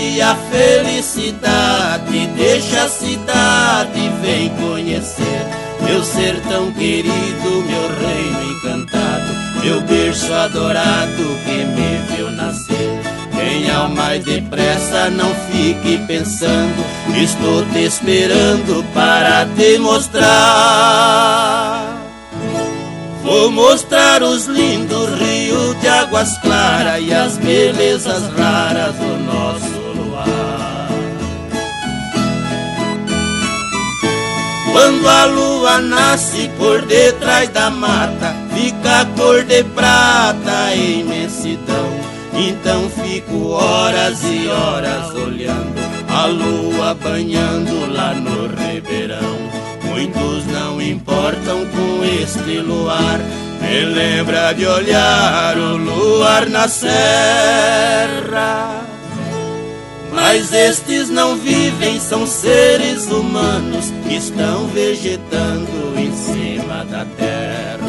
e a felicidade. Deixa a cidade e vem conhecer meu sertão querido, meu reino encantado, meu berço adorado que me viu nascer. Venha o mais depressa, não fique pensando, estou te esperando para te mostrar. Vou mostrar os lindos rios de águas claras e as belezas raras do nosso luar. Quando a lua nasce por detrás da mata, fica a cor de prata, a imensidão. Então fico horas e horas olhando a lua banhando lá no ribeirão. Muitos não importam com este luar, me lembra de olhar o luar na serra. Mas estes não vivem, são seres humanos que estão vegetando em cima da terra.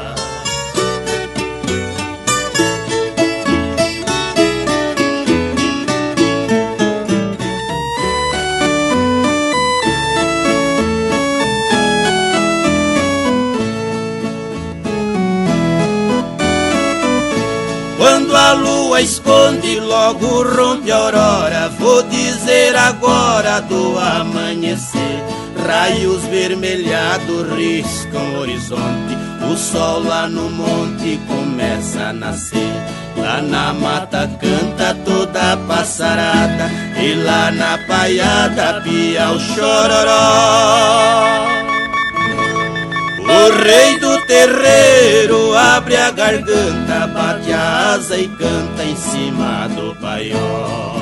Quando a lua esconde, logo rompe a aurora. Vou dizer agora do amanhecer. Raios vermelhados riscam o horizonte. O sol lá no monte começa a nascer. Lá na mata canta toda a passarada, e lá na paiada pia o chororó. O rei do terreiro abre a garganta, bate a asa e canta em cima do paiol.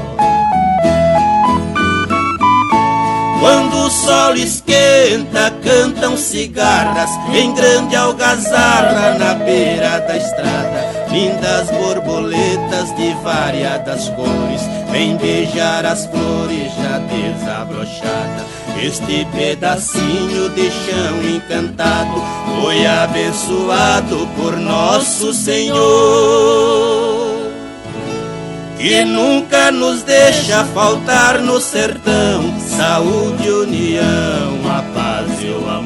Quando o sol esquenta, cantam cigarras em grande algazarra na beira da estrada. Lindas borboletas de variadas cores vêm beijar as flores já desabrochadas. Este pedacinho de chão encantado foi abençoado por nosso Senhor, que nunca nos deixa faltar no sertão saúde, união, a paz e o amor.